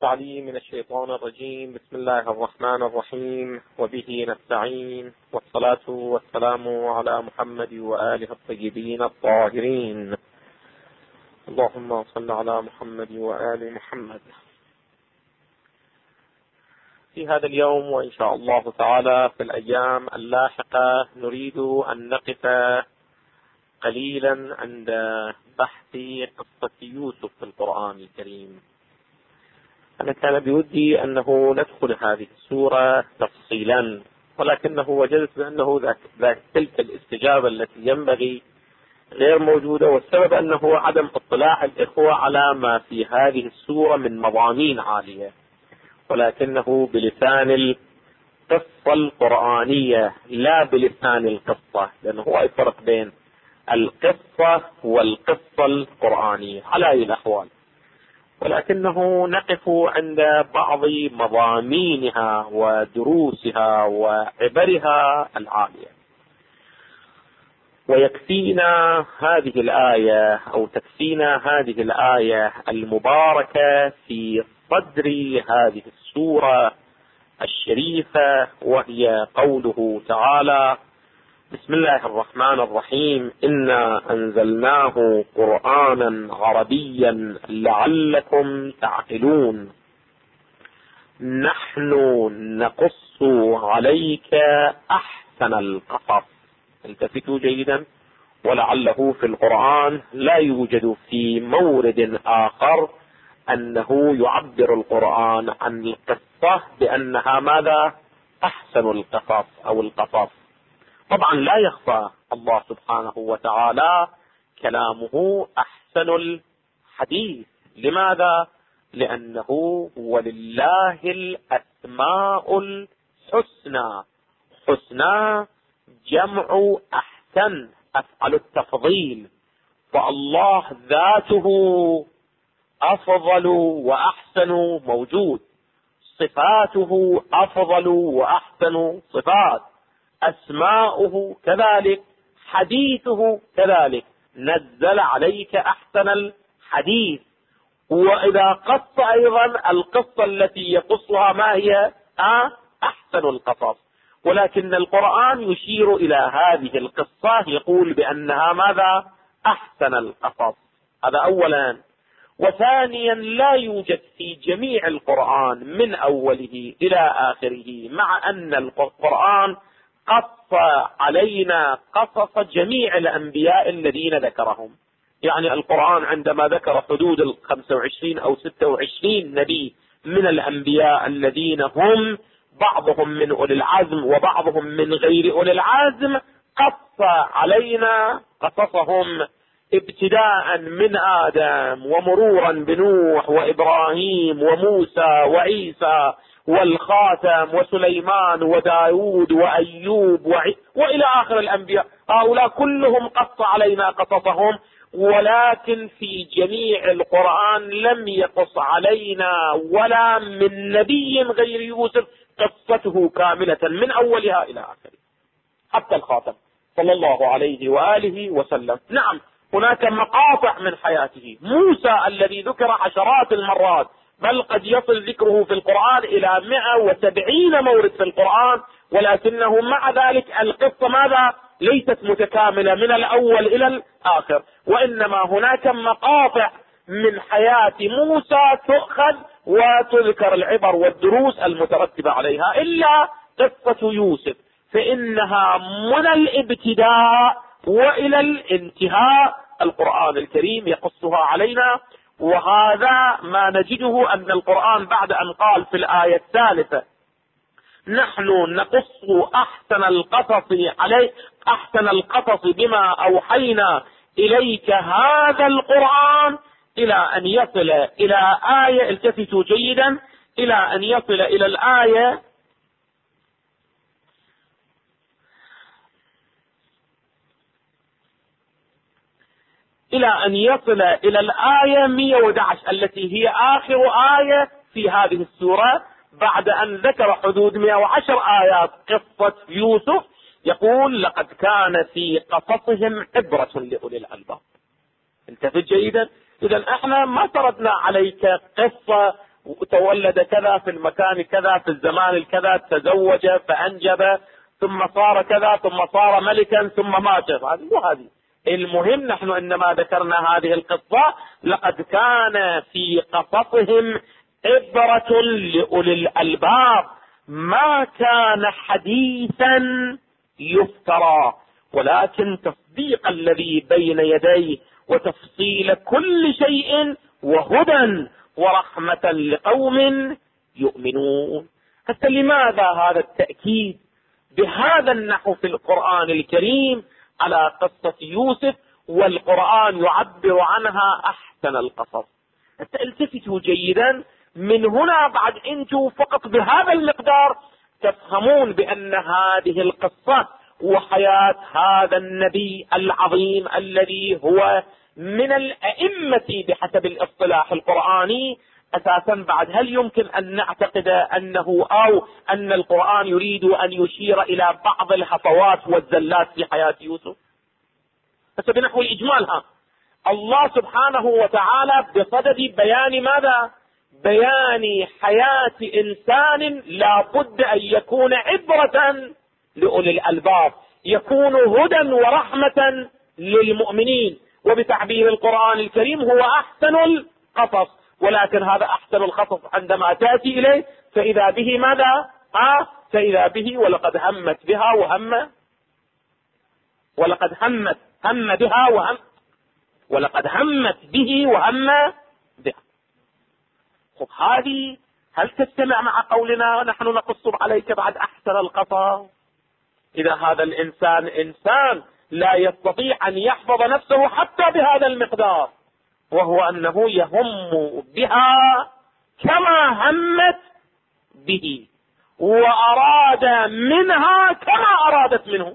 تعليم من الشيطان الرجيم. بسم الله الرحمن الرحيم، وبه نستعين، والصلاة والسلام على محمد وآله الطيبين الطاهرين. اللهم صل على محمد وآل محمد. في هذا اليوم وإن شاء الله تعالى في الأيام اللاحقة نريد أن نقف قليلا عند بحث قصة يوسف في القرآن الكريم. أنا كان بودي أنه ندخل هذه السورة تفصيلا، ولكنه وجدت بأنه تلك الاستجابة التي ينبغي غير موجودة، والسبب أنه عدم اطلاع الإخوة على ما في هذه السورة من مضامين عالية، ولكنه بلسان القصة القرآنية لا بلسان القصة، لأنه هو الفرق بين القصة والقصة القرآنية على أي الأحوال. ولكنه نقف عند بعض مضامينها ودروسها وعبرها العالية. ويكفينا هذه الآية أو تكفينا هذه الآية المباركة في صدر هذه السورة الشريفة، وهي قوله تعالى: بسم الله الرحمن الرحيم، إنا أنزلناه قرآنا عربيا لعلكم تعقلون، نحن نقص عليك أحسن القصص. التفتوا جيدا، ولعله في القرآن لا يوجد في مورد آخر أنه يعبر القرآن عن القصة بأنها ماذا؟ أحسن القصص أو القصص. طبعا لا يخفى الله سبحانه وتعالى كلامه أحسن الحديث. لماذا؟ لأنه ولله الأسماء الحسنى. حسنى جمع أحسن، أفعل التفضيل، فالله ذاته أفضل وأحسن موجود، صفاته أفضل وأحسن صفات، أسماؤه كذلك، حديثه كذلك. نزل عليك أحسن الحديث. وإذا قص أيضا القصة التي يقصها ما هي؟ أحسن القصص. ولكن القرآن يشير إلى هذه القصة يقول بأنها ماذا؟ أحسن القصص. هذا أولا. وثانيا، لا يوجد في جميع القرآن من أوله إلى آخره، مع أن القرآن قص علينا قصص جميع الأنبياء الذين ذكرهم. يعني القرآن عندما ذكر حدود 25 أو 26 نبي من الأنبياء الذين هم بعضهم من أولي العزم وبعضهم من غير أولي العزم، قص علينا قصصهم ابتداء من آدم ومرورا بنوح وإبراهيم وموسى وعيسى والخاتم وسليمان وداود وأيوب وإلى آخر الأنبياء. هؤلاء كلهم قص علينا قصصهم، ولكن في جميع القرآن لم يقص علينا ولا من نبي غير يوسف قصته كاملة من أولها إلى آخرها حتى الخاتم صلى الله عليه وآله وسلم. نعم، هناك مقاطع من حياته. موسى الذي ذكر عشرات المرات، بل قد يصل ذكره في القرآن إلى 170 مورد في القرآن، ولكنه مع ذلك القصة ماذا؟ ليست متكاملة من الأول إلى الآخر، وإنما هناك مقاطع من حياة موسى تؤخذ وتذكر العبر والدروس المترتبة عليها. إلا قصة يوسف فإنها من الابتداء وإلى الانتهاء القرآن الكريم يقصها علينا. وهذا ما نجده أن القرآن بعد أن قال في الآية الثالثة: نحن نقص أحسن القصص عليك، أحسن القصص بما أوحينا إليك هذا القرآن، إلى أن يصل إلى آية، التفتوا جيدا، إلى أن يصل إلى الآية إلى الآية 111 التي هي آخر آية في هذه السورة. بعد أن ذكر حدود 110 آيات قصة يوسف يقول: لقد كان في قصصهم عبرة لأولي الألباب. انتبه جيدا. إذا احنا ما سردنا عليك قصة تولد كذا في المكان كذا في الزمان الكذا، تزوج فأنجب ثم صار كذا ثم صار ملكا ثم مات. هذه المهم نحن إنما ذكرنا هذه القصة لقد كان في قصصهم عبرة لأولي الألباب، ما كان حديثا يفترى، ولكن تصديق الذي بين يديه وتفصيل كل شيء وهدى ورحمة لقوم يؤمنون. حتى لماذا هذا التأكيد بهذا النحو في القرآن الكريم على قصة يوسف، والقرآن يعبر عنها أحسن القصص؟ التفتوا جيدا، من هنا بعد انتم فقط بهذا المقدار تفهمون بأن هذه القصة وحياة هذا النبي العظيم الذي هو من الأئمة بحسب الاصطلاح القرآني أساسا، بعد هل يمكن أن نعتقد أنه أو أن القرآن يريد أن يشير إلى بعض الهفوات والزلات في حياة يوسف؟ بس بنحو الإجمال الله سبحانه وتعالى بصدد بيان ماذا؟ بيان حياة إنسان لا بد أن يكون عبرة لأولي الألباب، يكون هدى ورحمة للمؤمنين، وبتعبير القرآن الكريم هو أحسن القصص. ولكن هذا أحسن القصص عندما تأتي إليه فإذا به ماذا؟ فإذا به ولقد همت بها وهم، ولقد هم بها وهم، ولقد همت به وهم بها. هذه هل تجتمع مع قولنا نحن نقص عليك بعد أحسن القصص؟ إذا هذا الإنسان إنسان لا يستطيع أن يحفظ نفسه حتى بهذا المقدار، وهو أنه يهم بها كما همت به، وأراد منها كما أرادت منه.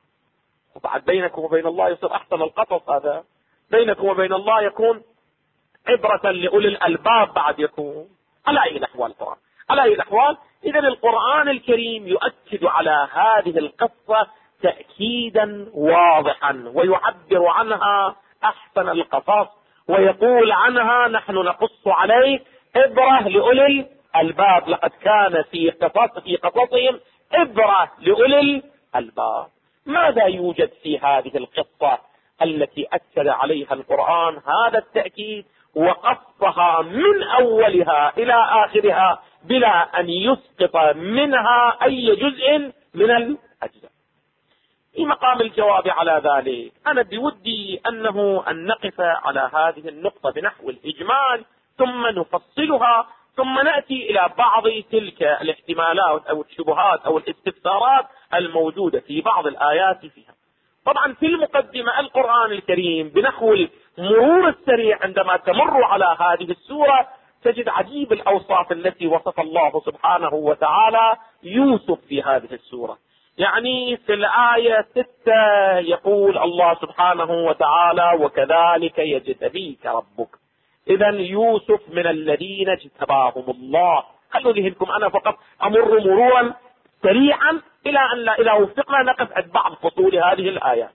وبعد بينكم وبين الله يصير أحسن القصص، هذا بينكم وبين الله يكون عبرة لأولي الألباب، بعد يكون على أي الأحوال القرآن على أي الأحوال. إذن القرآن الكريم يؤكد على هذه القصة تأكيدا واضحا، ويعبر عنها أحسن القصص، ويقول عنها نحن نقص عليك عبرة لأولي الألباب. لقد كان في قصصهم عبرة لأولي الألباب. ماذا يوجد في هذه القصة التي أكد عليها القرآن هذا التأكيد وقصها من أولها إلى آخرها بلا أن يسقط منها أي جزء من الأجزاء؟ في مقام الجواب على ذلك أنا بودي أن نقف على هذه النقطة بنحو الإجمال، ثم نفصلها، ثم نأتي إلى بعض تلك الاحتمالات أو الشبهات أو الاستفسارات الموجودة في بعض الآيات فيها. طبعا في المقدمة القرآن الكريم بنحو المرور السريع عندما تمر على هذه السورة تجد عجيب الأوصاف التي وصف الله سبحانه وتعالى يوسف في هذه السورة. يعني في الآية 6 يقول الله سبحانه وتعالى: وكذلك يجتبيك ربك. إذا يوسف من الذين اجتباهم الله. خلوا ذهنكم أنا فقط أمر مرورا سريعا إلى وفقنا نقف عند بعض فصول هذه الآية.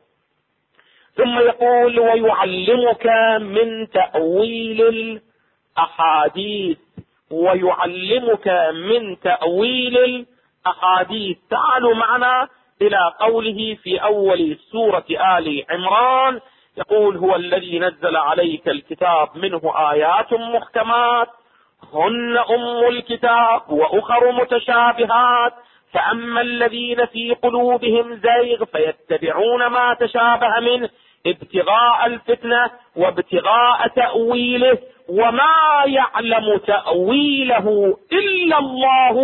ثم يقول: ويعلمك من تأويل الأحاديث. ويعلمك من تأويل الأحاديث. تعالوا معنا إلى قوله في أول سورة آل عمران، يقول: هو الذي نزل عليك الكتاب منه آيات محكمات هن أم الكتاب وأخر متشابهات فأما الذين في قلوبهم زيغ فيتبعون ما تشابه منه ابتغاء الفتنة وابتغاء تأويله وما يعلم تأويله إلا الله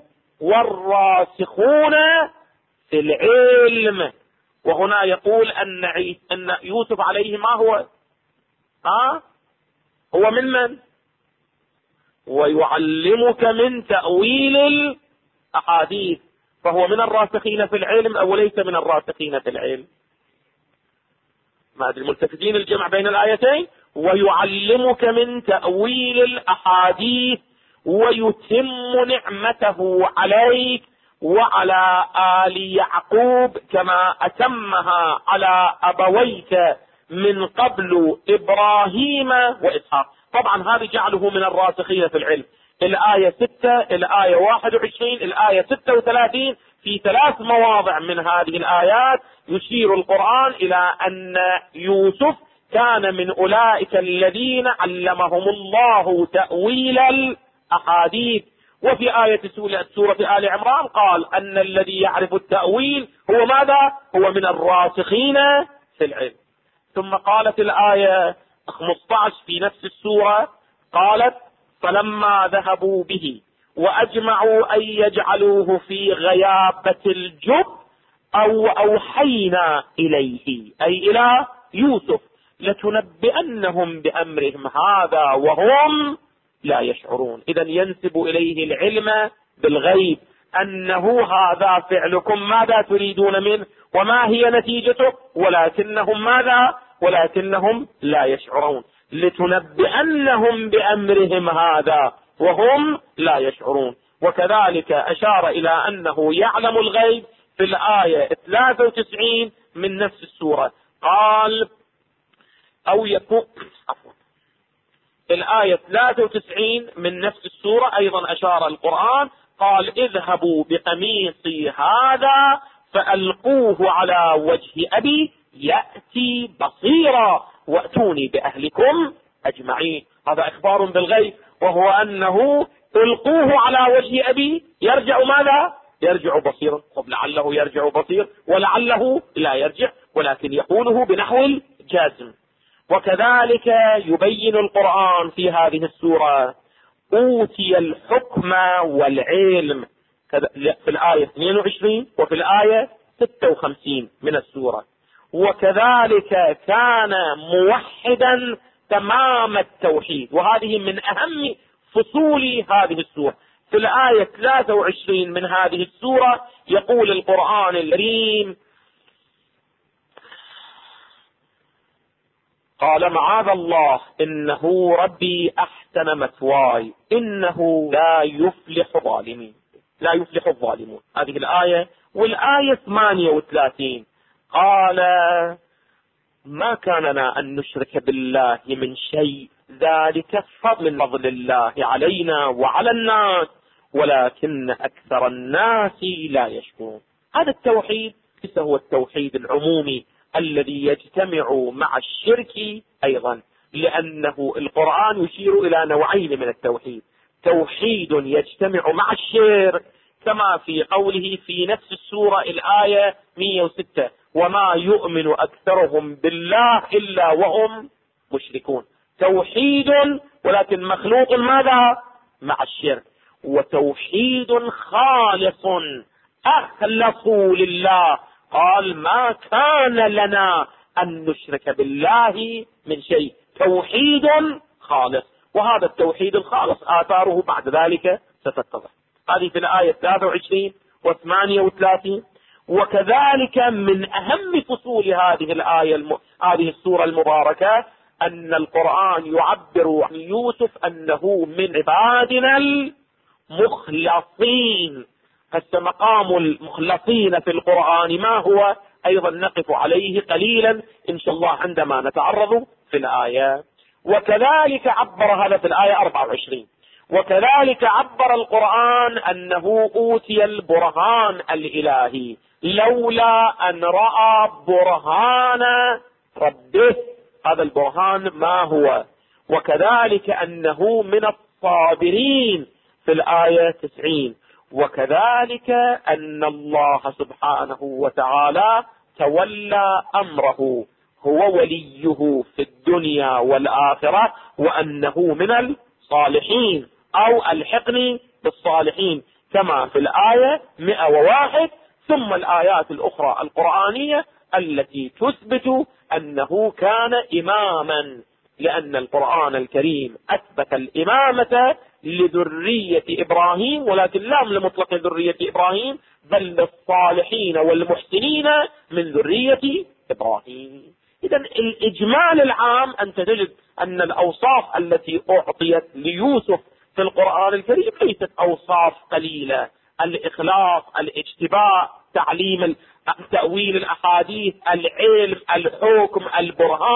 والراسخون في العلم. وهنا يقول أن يوسف عليه ما هو هو من ويعلمك من تأويل الأحاديث، فهو من الراسخين في العلم أو ليس من الراسخين في العلم؟ ما أدري، ملتفتين الجمع بين الآيتين. ويعلمك من تأويل الأحاديث ويتم نعمته عليك وعلى آل يعقوب كما أتمها على أبويك من قبل إبراهيم وإسحاق. طبعا هذا جعله من الراسخين في العلم. الآية 6، الآية 21، الآية 36. في 3 مواضع من هذه الآيات يشير القرآن إلى أن يوسف كان من أولئك الذين علمهم الله تأويل الأحاديث. وفي آية سورة آل عمران قال أن الذي يعرف التأويل هو ماذا؟ هو من الراسخين في العلم. ثم قالت الآية 15 في نفس السورة، قالت فلما ذهبوا به وأجمعوا أن يجعلوه في غيابة الجب أو أوحينا إليه، أي إلى يوسف، لتنبئنهم بأمرهم هذا وهم لا يشعرون. إذا ينسب إليه العلم بالغيب، أنه هذا فعلكم ماذا تريدون منه وما هي نتيجته، ولكنهم ماذا؟ ولكنهم لا يشعرون. لتنبئنهم بأمرهم هذا وهم لا يشعرون. وكذلك أشار إلى أنه يعلم الغيب في الآية 93 من نفس السورة، قال أو يكون الآية 93 من نفس السورة أيضا أشار القرآن قال اذهبوا بقميصي هذا فألقوه على وجه أبي يأتي بصيرا وأتوني بأهلكم أجمعين. هذا إخبار بالغيب، وهو أنه ألقوه على وجه أبي يرجع ماذا؟ يرجع بصيرا. طب لعله يرجع بصير ولعله لا يرجع، ولكن يقوله بنحو الجازم. وكذلك يبين القرآن في هذه السورة أوتي الحكم والعلم في الآية 22 وفي الآية 56 من السورة. وكذلك كان موحدا تمام التوحيد، وهذه من أهم فصول هذه السورة. في الآية 23 من هذه السورة يقول القرآن الكريم قال معاذ الله إنه ربي أحسن مثواي إنه لا يفلح الظالمين، لا يفلح الظالمون. هذه الآية. والآية 38 قال ما كان لنا أن نشرك بالله من شيء ذلك من فضل الله علينا وعلى الناس ولكن أكثر الناس لا يشكرون. هذا التوحيد ليس هو التوحيد العمومي الذي يجتمع مع الشرك أيضا، لأنه القرآن يشير إلى نوعين من التوحيد: توحيد يجتمع مع الشرك كما في قوله في نفس السورة الآية 106 وما يؤمن أكثرهم بالله إلا وهم مشركون. توحيد ولكن مخلوط ماذا؟ مع الشرك. وتوحيد خالص أخلصوا لله، قال ما كان لنا أن نشرك بالله من شيء. توحيد خالص، وهذا التوحيد الخالص آثاره بعد ذلك ستتضح. هذه في الآية 23 و38. وكذلك من أهم فصول هذه الآية هذه السورة المباركة أن القرآن يعبر عن يوسف أنه من عبادنا المخلصين. هسه مقام المخلصين في القرآن ما هو؟ أيضا نقف عليه قليلا إن شاء الله عندما نتعرض في الآية. وكذلك عبر هذا في الآية 24. وكذلك عبر القرآن أنه أوتي البرهان الإلهي لولا أن رأى برهان ربه. هذا البرهان ما هو؟ وكذلك أنه من الصابرين في الآية 90. وكذلك أن الله سبحانه وتعالى تولى أمره، هو وليه في الدنيا والآخرة، وأنه من الصالحين أو الحقني بالصالحين كما في الآية 101. ثم الآيات الأخرى القرآنية التي تثبت أنه كان إماما، لأن القرآن الكريم أثبت الإمامة لذرية إبراهيم، ولكن لا لمطلق ذرية إبراهيم بل للصالحين والمحسنين من ذرية إبراهيم. إذن الإجمال العام أن تجد أن الأوصاف التي أعطيت ليوسف في القرآن الكريم ليست أوصاف قليلة: الإخلاص، الاجتباء، تعليم تأويل الأحاديث، العلم، الحكم، البرهان،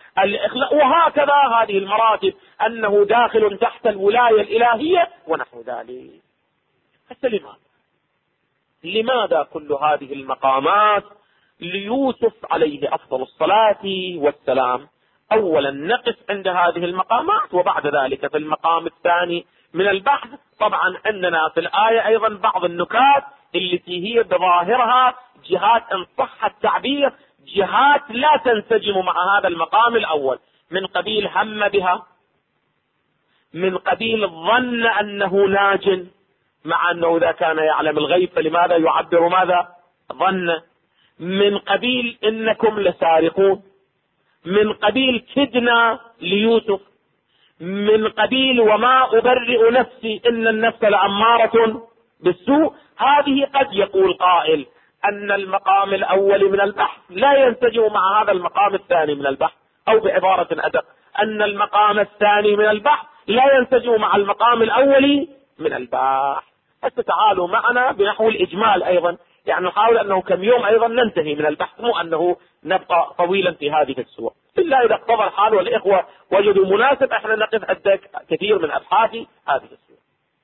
وهكذا هذه المراتب، أنه داخل تحت الولاية الإلهية ونحو ذلك. حتى لماذا كل هذه المقامات ليوسف عليه أفضل الصلاة والسلام؟ أولا نقف عند هذه المقامات، وبعد ذلك في المقام الثاني من البحث طبعا عندنا في الآية أيضا بعض النكات التي هي بظاهرها جهات إن صح التعبير جهات لا تنسجم مع هذا المقام الأول، من قبيل هم بها، من قبيل ظن أنه ناج، مع أنه إذا كان يعلم الغيب فلماذا يعبر ماذا؟ ظن. من قبيل إنكم لسارقون، من قبيل كدنا ليوسف، من قبيل وما أبرئ نفسي إن النفس لأمارة بالسوء. هذه قد يقول قائل أن المقام الأول من البحث لا ينسجم مع هذا المقام الثاني من البحث، أو بعبارة أدق أن المقام الثاني من البحث لا ينسجم مع المقام الأول من البحث. فتعالوا معنا بنحو الإجمال أيضا، يعني نحاول أنه كم يوم أيضا ننتهي من البحث، مو أنه نبقى طويلا في هذه السورة. إلا إذا اقتضى الحال والإخوة وجدوا مناسب احنا نقف عند كثير من أبحاث هذه السورة.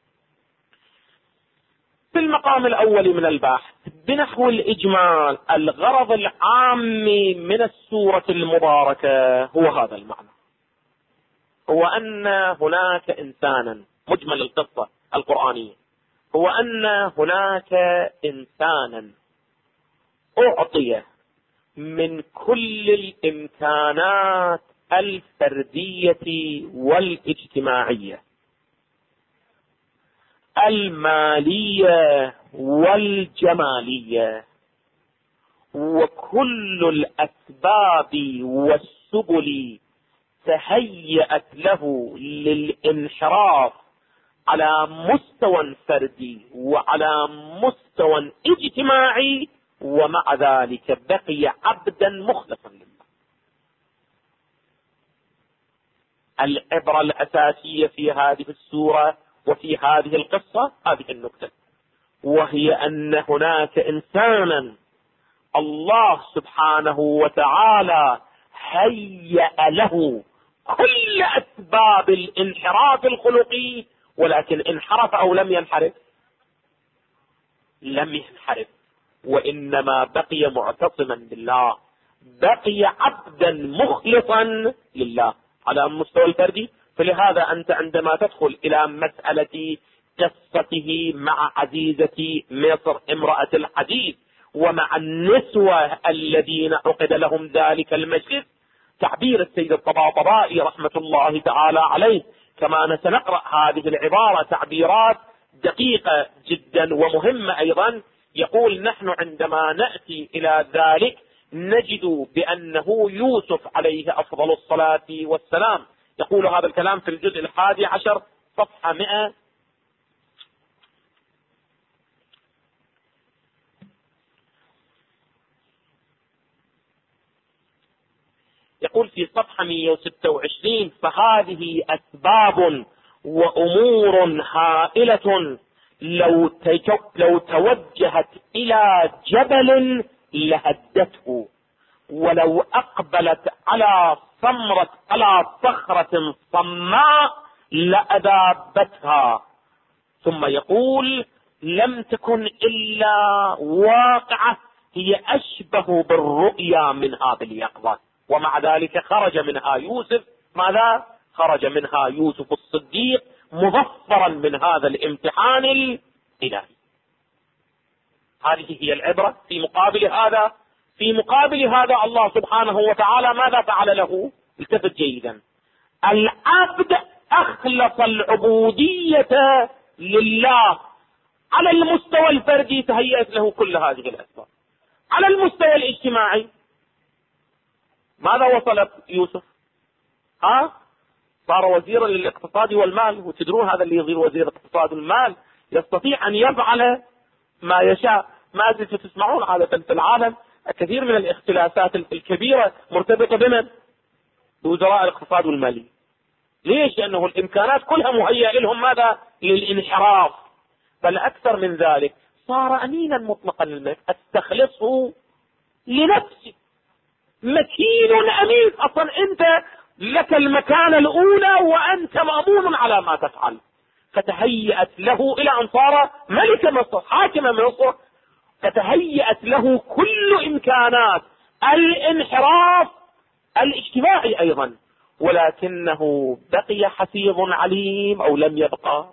في المقام الأول من البحث بنحو الإجمال الغرض العام من السورة المباركة هو هذا المعنى، هو أن هناك إنسانا، مجمل القصة القرآنية هو أن هناك إنسانا أعطي من كل الإمكانات الفردية والاجتماعية، المالية والجمالية، وكل الأسباب والسبل تهيأت له للانحراف على مستوى فردي وعلى مستوى اجتماعي، ومع ذلك بقي عبدا مخلصا لله. العبرة الأساسية في هذه السورة وفي هذه القصة هذه النكتة، وهي أن هناك إنسانا الله سبحانه وتعالى هيأ له كل أسباب الانحراف الخلقي، ولكن انحرف أو لم ينحرف؟ لم ينحرف، وإنما بقي معتصما بالله، بقي عبدا مخلصا لله على المستوى الفردي. فلهذا أنت عندما تدخل إلى مسألة قصته مع عزيزة مصر امرأة العزيز ومع النسوة الذين عقد لهم ذلك المجلس، تعبير السيد الطباطبائي رحمة الله تعالى عليه، كما سنقرأ هذه العبارة تعبيرات دقيقة جدا ومهمة أيضا. يقول نحن عندما نأتي إلى ذلك نجد بأنه يوسف عليه أفضل الصلاة والسلام، يقول هذا الكلام في الجزء 11 صفحة 100، يقول في صفحة 126: فهذه أسباب وأمور هائلة لو توجهت إلى جبل لهدته، ولو أقبلت على صخرة صماء لأذابتها. ثم يقول لم تكن إلا واقعة هي أشبه بالرؤيا منها باليقظة، ومع ذلك خرج منها يوسف. ماذا خرج منها يوسف الصديق؟ مظفرا من هذا الامتحان الإلهي. هذه هي العبرة. في مقابل هذا الله سبحانه وتعالى ماذا فعل له؟ التفت جيدا. العبد أخلص العبودية لله على المستوى الفردي، تهيأت له كل هذه الأسباب. على المستوى الاجتماعي ماذا وصل يوسف؟ صار وزيرا للاقتصاد والمال، وتدرون هذا اللي يصير وزير الاقتصاد والمال يستطيع أن يفعل ما يشاء. ما زلتوا تسمعون عادة في العالم كثير من الاختلافات الكبيرة مرتبطة بمن؟ بوزراء الاقتصاد والمالي. ليش؟ لأنه الإمكانات كلها مهيئة لهم ماذا؟ للانحراف. بل أكثر من ذلك صار أمينا مطلقا للملك، استخلصه لنفسي. مكين أمين. أصلا أنت لك المكانة الأولى وأنت مأمون على ما تفعل. فتهيأت له إلى أن صار ملك مصر حاكم مصر، فتهيأت له كل إمكانات الانحراف الاجتماعي أيضا، ولكنه بقي حفيظ عليم أو لم يبقى.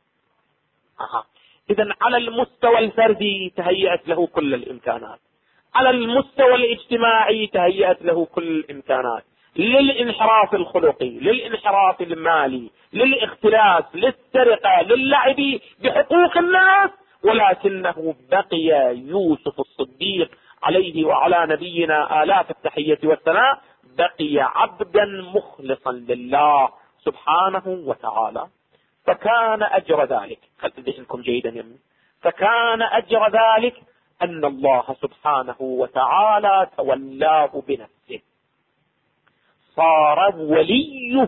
إذن على المستوى الفردي تهيأت له كل الإمكانات، على المستوى الاجتماعي تهيأت له كل الإمكانات للانحراف الخلقي، للانحراف المالي، للاختلاس، للسرقة، للعب بحقوق الناس، ولكنه بقي يوسف الصديق عليه وعلى نبينا آلاف التحية والثناء بقي عبدا مخلصا لله سبحانه وتعالى. فكان أجر ذلك، خلت ذهنكم جيدا يمين، فكان أجر ذلك أن الله سبحانه وتعالى تولاه بنفسه، صار وليه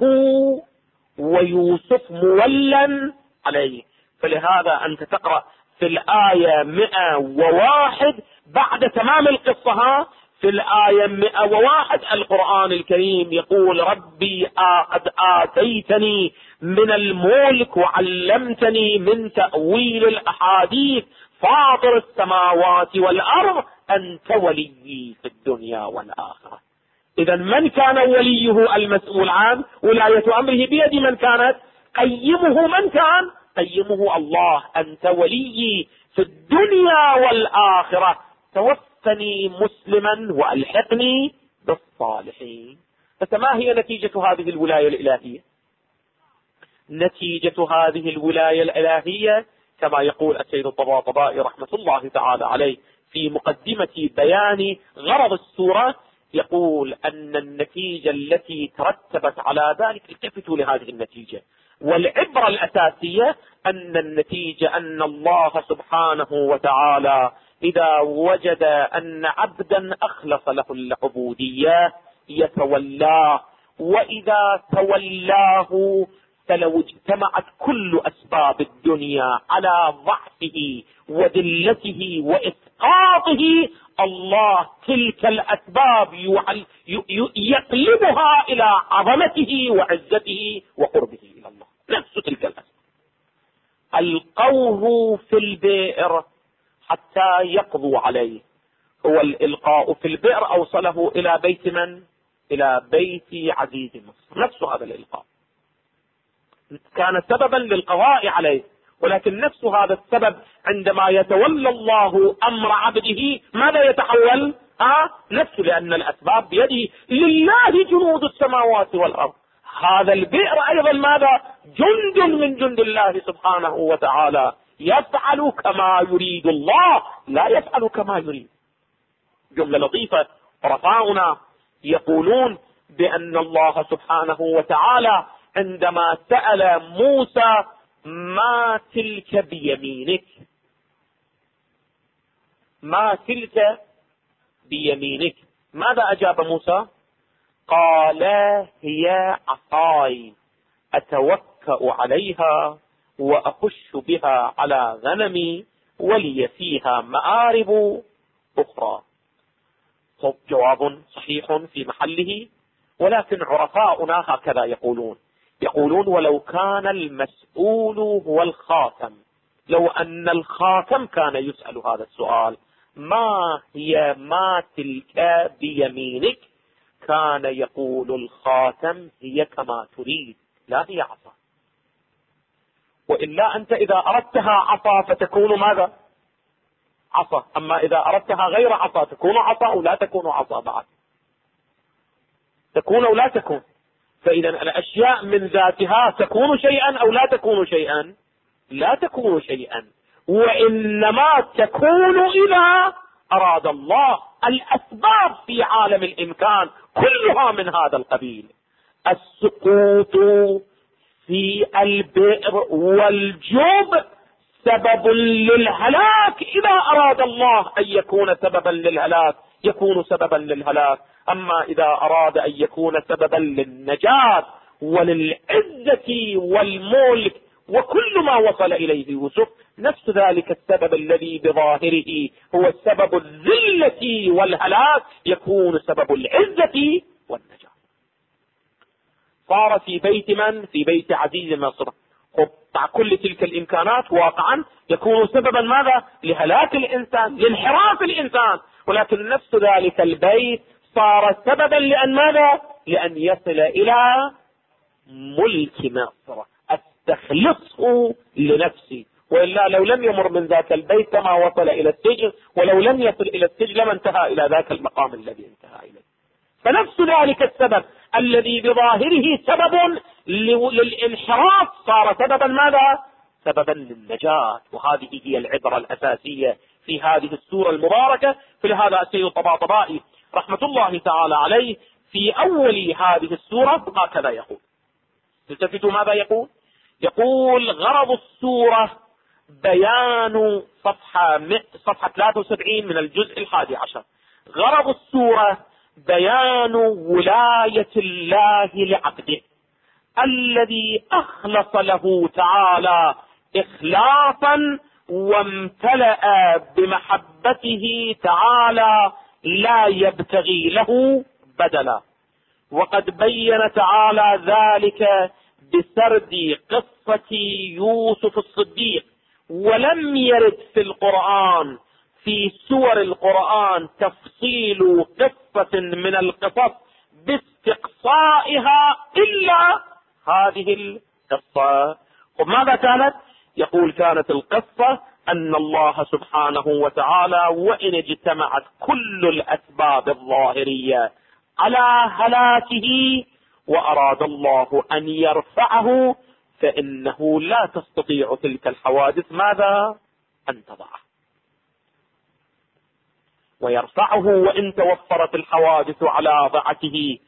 ويوسف مولا عليه. فلهذا أنت تقرأ في الآية 101 بعد تمام القصة، في الآية 101 القرآن الكريم يقول ربي قد آتيتني من الملك وعلمتني من تأويل الأحاديث فاطر السماوات والأرض أنت وليي في الدنيا والآخرة. إذا من كان وليه المسؤول عن ولاية أمره بيد من كانت؟ قيمه من كان؟ قيمه الله. أنت وليي في الدنيا والآخرة، توفني مسلما وألحقني بالصالحين. فما هي نتيجة هذه الولاية الإلهية؟ نتيجة هذه الولاية الإلهية كما يقول السيد الطباطبائي رحمة الله تعالى عليه في مقدمة بيان غرض السورة، يقول أن النتيجة التي ترتبت على ذلك، التفتوا لهذه النتيجة، والعبرة الأساسية أن النتيجة أن الله سبحانه وتعالى إذا وجد أن عبدا أخلص له العبودية يتولاه، وإذا تولاه فلو اجتمعت كل أسباب الدنيا على ضعفه وذلته وإسقاطه، الله تلك الأسباب يقلبها إلى عظمته وعزته وقربه إلى الله. نفس تلك الأسباب ألقوه في البئر حتى يقضوا عليه، هو الإلقاء في البئر أوصله إلى بيت من؟ إلى بيت عزيز مصر. نفس هذا الإلقاء كان سببا للقضاء عليه، ولكن نفس هذا السبب عندما يتولى الله أمر عبده ماذا يتحول؟ نفسه، لأن الأسباب بيده، لله جنود السماوات والأرض. هذا البئر أيضا ماذا؟ جند من جند الله سبحانه وتعالى، يفعل كما يريد الله، لا يفعل كما يريد. جملة لطيفة، رفاؤنا يقولون بأن الله سبحانه وتعالى عندما سأل موسى ما تلك بيمينك، ما تلك بيمينك، ماذا أجاب موسى؟ قال هي عصاي أتوكأ عليها وأخش بها على غنمي ولي فيها مآرب أخرى. جواب صحيح في محله، ولكن عرفاؤنا هكذا يقولون ولو كان المسؤول هو الخاتم، لو أن الخاتم كان يسأل هذا السؤال ما هي ما تلك بيمينك، كان يقول الخاتم هي كما تريد لا هي عصا. وإلا أنت إذا أردتها عصا فتكون ماذا؟ عصا. أما إذا أردتها غير عصا تكون عصا أو لا تكون عصا؟ بعد تكون أو لا تكون. فإذا الأشياء من ذاتها تكون شيئا أو لا تكون شيئا؟ لا تكون شيئا، وإنما تكون إذا أراد الله. الأسباب في عالم الإمكان كلها من هذا القبيل. السقوط في البئر والجب سبب للهلاك، إذا أراد الله أن يكون سببا للهلاك يكون سببا للهلاك. أما إذا أراد أن يكون سببا للنجاة وللعزة والملك وكل ما وصل إليه يوسف نفس ذلك السبب الذي بظاهره هو سبب الذلة والهلاك يكون سبب العزة والنجاة. صار في بيت من؟ في بيت عزيز مصر. مع كل تلك الإمكانات واقعا يكون سببا ماذا؟ لهلاك الإنسان، لانحراف الإنسان. ولكن نفس ذلك البيت صار سببا لأن ماذا؟ لأن يصل إلى ملك مصر، استخلصه لنفسي. وإلا لو لم يمر من ذاك البيت ما وصل إلى السجن، ولو لم يصل إلى السجن لما انتهى إلى ذاك المقام الذي انتهى إليه. فنفس ذلك السبب الذي بظاهره سبب للانحراف صار سببا ماذا؟ سببا للنجاة. وهذه هي العبرة الأساسية في هذه السورة المباركة. فلهذا السيد الطباطبائي رحمة الله تعالى عليه في أول هذه السورة هكذا يقول. التفتوا ماذا يقول؟ يقول: غرض السورة بيان صفحة 73 من الجزء 11. غرض السورة بيان ولاية الله لعبده الذي أخلص له تعالى إخلاصا وامتلأ بمحبته تعالى لا يبتغي له بدلا. وقد بين تعالى ذلك بسرد قصة يوسف الصديق. ولم يرد في القرآن في سور القرآن تفصيل قصة من القصص باستقصائها إلا هذه القصة. وماذا كانت؟ يقول: كانت القصة أن الله سبحانه وتعالى وإن اجتمعت كل الأسباب الظاهرية على هلاكه وأراد الله أن يرفعه فإنه لا تستطيع تلك الحوادث ماذا؟ أن تضعه. ويرفعه وإن توفرت الحوادث على ضعته،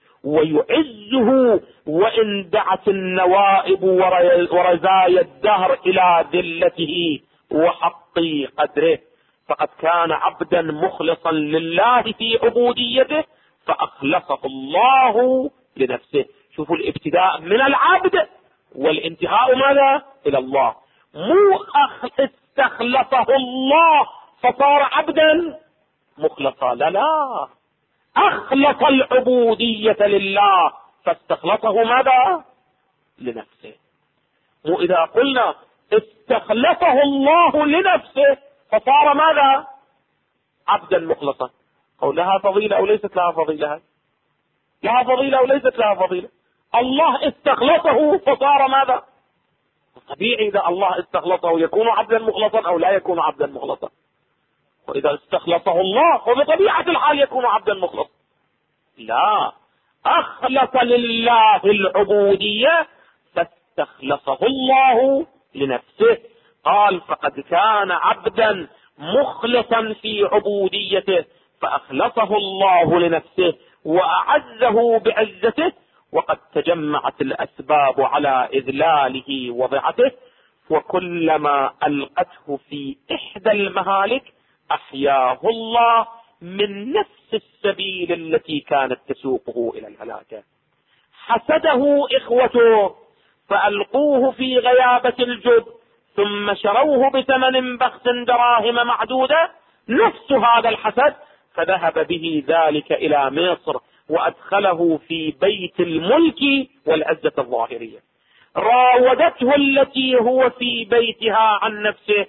ويعزه وإن دعت النوائب ورزايا الدهر إلى ذلته وحط قدره. فقد كان عبدا مخلصا لله في عبوديته فأخلصه الله لنفسه. شوفوا الابتداء من العبد والانتهاء ماذا؟ إلى الله. مو استخلصه الله فصار عبدا مخلصا، لا، أخلص العبودية لله فاستخلصه ماذا؟ لنفسه. مو إذا قلنا استخلصه الله لنفسه فصار ماذا؟ عبدا مخلصا. أو لها فضيلة أو ليست لها فضيلة؟ لها فضيلة أو ليست لها فضيلة؟ الله استخلصه فصار ماذا؟ طبيعي إذا الله استخلصه يكون عبدا مخلصا أو لا يكون عبدا مخلصا. وإذا استخلصه الله فبطبيعة الحال يكون عبدا مخلصا. لا، أخلص لله العبودية فاستخلصه الله لنفسه. قال: فقد كان عبدا مخلصا في عبوديته فأخلصه الله لنفسه وأعزه بعزته. وقد تجمعت الأسباب على إذلاله وضعته، وكلما ألقته في إحدى المهالك أحياه الله من نفس السبيل التي كانت تسوقه إلى الهلاك. حسده إخوته فألقوه في غيابة الجب ثم شروه بثمن بخس دراهم معدودة. نفس هذا الحسد فذهب به ذلك إلى مصر وأدخله في بيت الملك والعزة الظاهرية. راودته التي هو في بيتها عن نفسه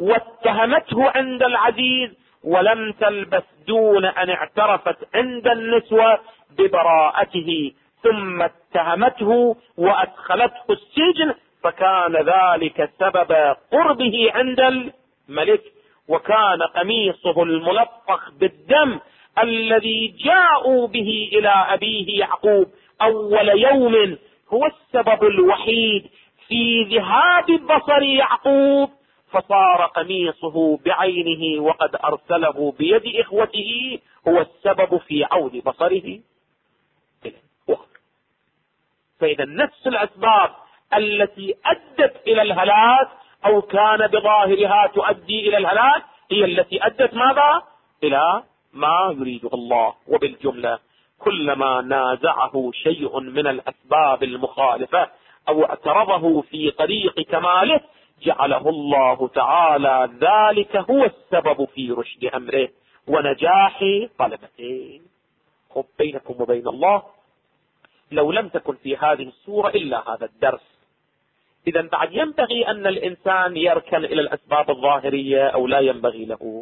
واتهمته عند العزيز ولم تلبث دون أن اعترفت عند النسوة ببراءته، ثم اتهمته وأدخلته السجن، فكان ذلك سبب قربه عند الملك. وكان قميصه الملطخ بالدم الذي جاءوا به إلى أبيه يعقوب أول يوم هو السبب الوحيد في ذهاب بصر يعقوب، فصار قميصه بعينه وقد أرسله بيد إخوته هو السبب في عود بصره. فإذا نفس الأسباب التي أدت إلى الهلاك أو كان بظاهرها تؤدي إلى الهلاك هي التي أدت ماذا؟ إلى ما يريده الله. وبالجملة كلما نازعه شيء من الأسباب المخالفة أو اعترضه في طريق كماله جعله الله تعالى ذلك هو السبب في رشد أمره ونجاح طلبته. خب بينكم وبين الله لو لم تكن في هذه السورة إلا هذا الدرس، إذا بعد ينبغي أن الإنسان يركن إلى الأسباب الظاهرية أو لا ينبغي له؟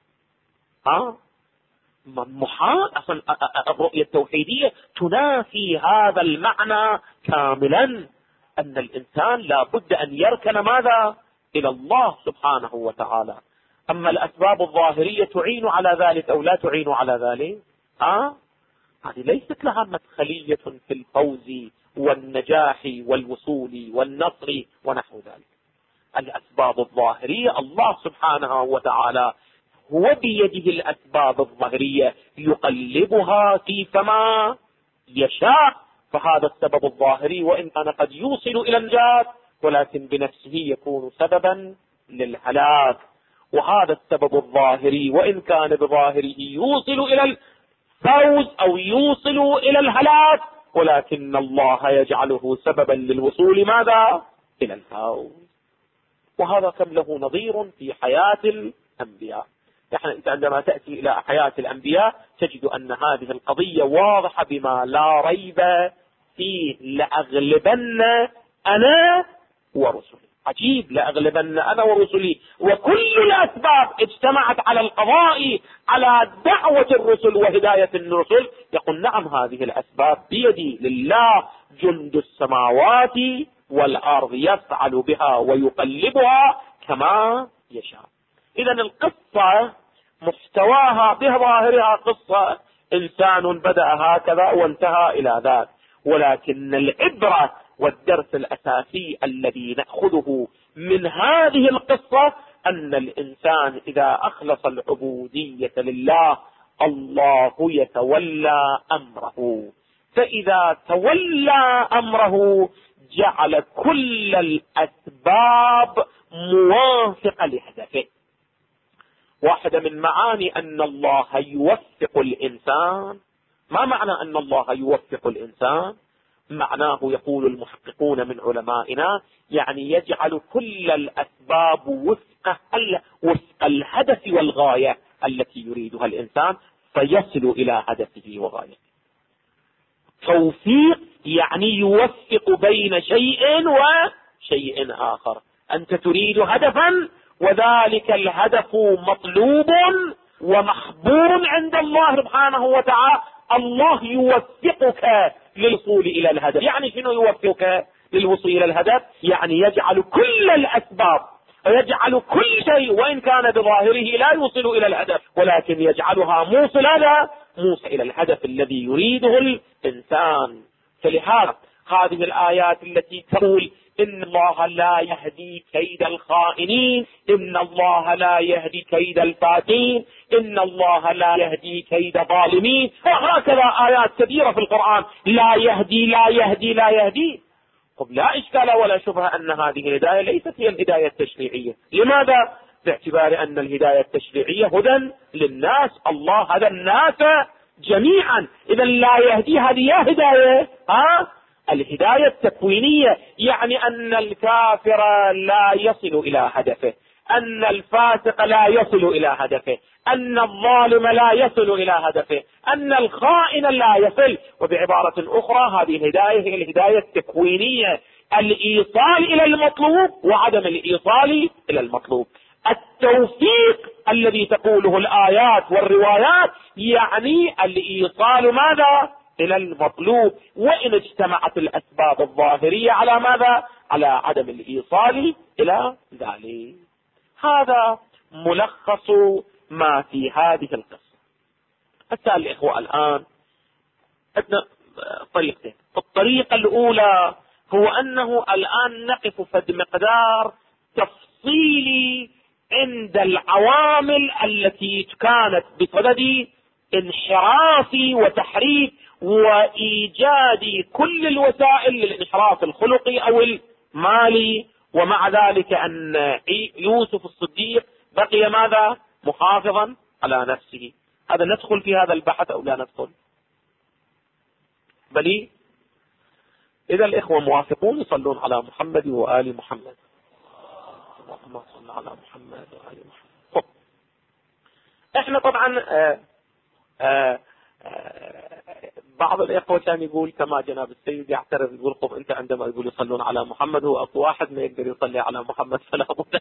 محال. أصلا الرؤية التوحيدية تنافي هذا المعنى كاملا، أن الإنسان لا بد أن يركن ماذا؟ إلى الله سبحانه وتعالى. أما الأسباب الظاهرية تعين على ذلك أو لا تعين على ذلك؟ هذه ليست لها مدخلية في الفوز والنجاح والوصول والنصر ونحو ذلك. الأسباب الظاهرية الله سبحانه وتعالى هو بيده الأسباب الظاهرية يقلبها كيفما يشاء، فهذا السبب الظاهري وإن كان قد يوصل إلى النجاة ولكن بنفسه يكون سببا للهلاك، وهذا السبب الظاهري وإن كان بظاهره يوصل إلى الفوز أو يوصل إلى الهلاك ولكن الله يجعله سببا للوصول ماذا؟ إلى الفوز. وهذا كم له نظير في حياة الأنبياء. نحن أنت عندما تأتي إلى حياة الأنبياء تجد أن هذه القضية واضحة بما لا ريب فيه. لأغلبن أنا ورسلي. عجيب، لأغلبن أنا ورسلي، وكل الأسباب اجتمعت على القضاء على دعوة الرسل وهداية الرسل. يقول نعم هذه الأسباب بيدي، لله جند السماوات والأرض يفعل بها ويقلبها كما يشاء. إذا القصة محتواها بظاهرها قصة إنسان بدأ هكذا وانتهى إلى ذاك، ولكن العبرة والدرس الأساسي الذي نأخذه من هذه القصة أن الإنسان إذا أخلص العبودية لله الله يتولى أمره، فإذا تولى أمره جعل كل الأسباب موافقة لهدفه. واحدة من معاني أن الله يوفق الإنسان، ما معنى أن الله يوفق الإنسان؟ معناه يقول المحققون من علمائنا يعني يجعل كل الأسباب وفق الهدف والغاية التي يريدها الإنسان فيصل إلى هدفه وغايته. توفيق يعني يوفق بين شيء وشيء آخر. أنت تريد هدفا وذلك الهدف مطلوب ومحبور عند الله سبحانه وتعالى، الله يوفقك للوصول إلى الهدف. يعني شنو يوفقك للوصول إلى الهدف؟ يعني يجعل كل الأسباب ويجعل كل شيء وإن كان بظاهره لا يوصل إلى الهدف ولكن يجعلها موصلة إلى الهدف الذي يريده الإنسان. فلهذا هذه الآيات التي تقول إن الله لا يهدي كيد الخائنين، إن الله لا يهدي كيد الفاتين، إن الله لا يهدي كيد الظالمين، وهكذا آيات كثيرة في القرآن لا يهدي لا يهدي لا يهدي. طب لا إشكال ولا شبهة أن هذه الهداية ليست هي الهداية التشريعية. لماذا؟ باعتبار أن الهداية التشريعية هدى للناس، الله هدى الناس جميعا. إذا لا يهدي هذه هداية الهداية التكوينية، يعني أن الكافر لا يصل إلى هدفه، أن الفاسق لا يصل إلى هدفه، أن الظالم لا يصل إلى هدفه، أن الخائن لا يصل. وبعبارة أخرى هذه الهداية هي الهداية التكوينية، الإيصال إلى المطلوب وعدم الإيصال إلى المطلوب. التوفيق الذي تقوله الآيات والروايات يعني الإيصال ماذا؟ إلى المطلوب، وإن اجتمعت الأسباب الظاهرية على ماذا؟ على عدم الإيصال إلى ذلك. هذا ملخص ما في هذه القصة. حتى الإخوة الآن عندنا طريقتين. الطريقة الأولى هو أنه الآن نقف فد مقدار تفصيلي عند العوامل التي كانت بصدد انحراف وتحريف وإيجاد كل الوسائل للانحراف الخلقي أو المالي، ومع ذلك أن يوسف الصديق بقي ماذا؟ محافظا على نفسه. هذا ندخل في هذا البحث أو لا ندخل؟ بلي إذا الإخوة موافقون يصلون على محمد وآل محمد. اللهم صل على محمد وآل محمد. احنا طبعا بعض الإخوة كان يقول كما جناب السيد يعترض يقول طب أنت عندما يقول يصلون على محمد هو أكو واحد ما يقدر يصلي على محمد فلا بد.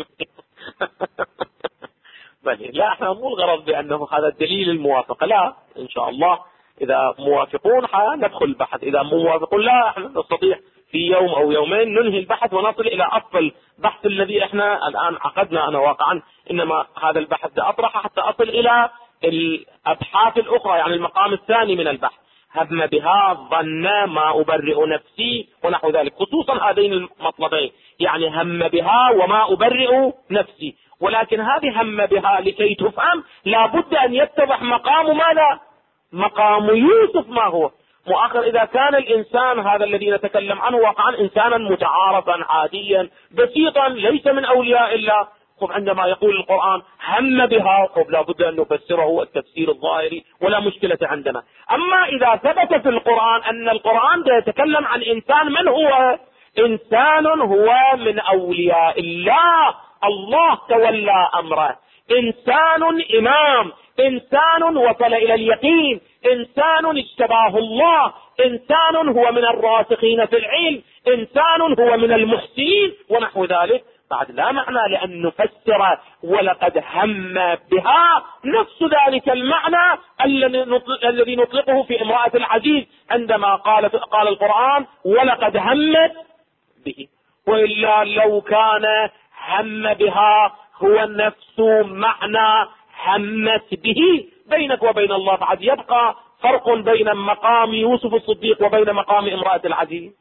لا احنا مو الغرض بأنه هذا الدليل الموافقة، لا إن شاء الله إذا موافقون ندخل البحث، إذا مو موافقون لا احنا نستطيع في يوم أو يومين ننهي البحث ونصل إلى أصل البحث الذي احنا الآن عقدنا أنا واقعا، إنما هذا البحث ده أطرحه حتى أصل إلى الأبحاث الأخرى، يعني المقام الثاني من البحث، هم بها ظن ما أبرئ نفسي ونحو ذلك، خصوصا هذين المطلبين، يعني هم بها وما أبرئ نفسي. ولكن هذه هم بها لكي تفهم لابد أن يتضح مقام ماذا؟ مقام يوسف ما هو مؤخر. إذا كان الإنسان هذا الذي نتكلم عنه واقعا إنسانا متعارفا عاديا بسيطا ليس من أولياء الله، عندما يقول القرآن هم بها لابد أن نفسره التفسير الظاهري ولا مشكلة عندنا. أما إذا ثبت في القرآن أن القرآن يتكلم عن إنسان، من هو؟ إنسان هو من أولياء الله، الله تولى أمره، إنسان إمام، إنسان وصل إلى اليقين، إنسان اجتباه الله، إنسان هو من الراسخين في العلم، إنسان هو من المحسنين ونحو ذلك. بعد لا معنى لأن نفسر ولقد هم بها نفس ذلك المعنى الذي نطلقه في امرأة العزيز عندما قال القرآن ولقد همت به، وإلا لو كان هم بها هو نفس معنى همت به بينك وبين الله بعد يبقى فرق بين مقام يوسف الصديق وبين مقام امرأة العزيز.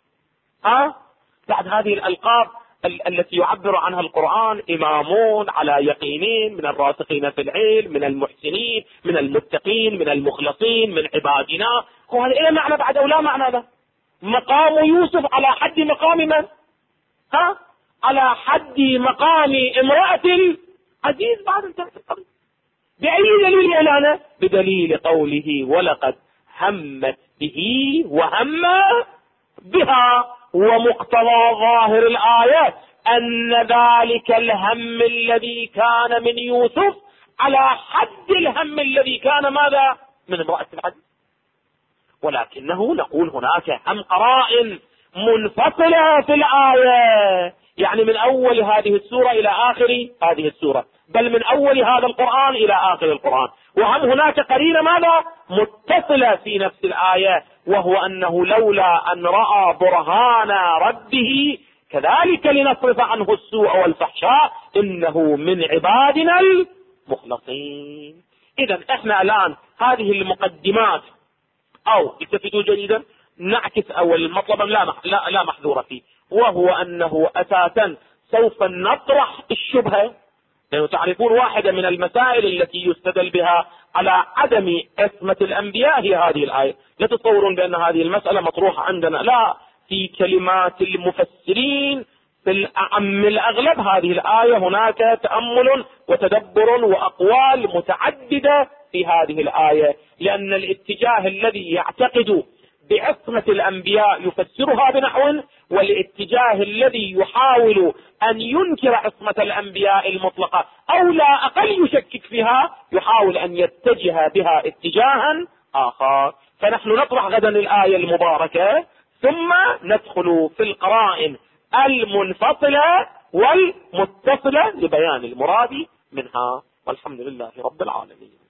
بعد هذه الألقاب التي يعبر عنها القرآن إمامون على يقينين من الراسخين في العلم من المحسنين من المتقين من المخلصين من عبادنا، وهذا إيه معنى بعد أو لا معنى له؟ مقام يوسف على حد مقام من؟ على حد مقام امرأة العزيز بعد انتهت القضية. بأي دليل إعلانه؟ بدليل قوله ولقد همت به وهم بها، ومقتضى ظاهر الآية أن ذلك الهم الذي كان من يوسف على حد الهم الذي كان ماذا؟ من امرأة العزيز. ولكنه نقول هناك هم قرائن منفصلة في الآية، يعني من أول هذه السورة إلى آخر هذه السورة، بل من أول هذا القرآن إلى آخر القرآن، وهم هناك قرينة ماذا؟ متصلة في نفس الآية، وهو أنه لولا أن رأى برهان ربه كذلك لنصرف عنه السوء والفحشاء إنه من عبادنا المخلصين. إذا إحنا الآن هذه المقدمات أو التفتوا جيدا نعكس أول مطلبا لا محذور فيه، وهو أنه أساسا سوف نطرح الشبهة، لأنه تعرفون واحدة من المسائل التي يستدل بها على عدم عصمة الأنبياء هي هذه الآية. لا تتصورون بأن هذه المسألة مطروحة عندنا، لا، في كلمات المفسرين في الأعم الأغلب هذه الآية هناك تأمل وتدبر وأقوال متعددة في هذه الآية، لأن الاتجاه الذي يعتقد بعصمة الأنبياء يفسرها بنحو، والاتجاه الذي يحاول أن ينكر عصمة الأنبياء المطلقة أو لا أقل يشكك فيها يحاول أن يتجه بها اتجاها آخر. فنحن نطرح غدا الآية المباركة ثم ندخل في القرائن المنفصلة والمتصلة لبيان المراد منها، والحمد لله رب العالمين.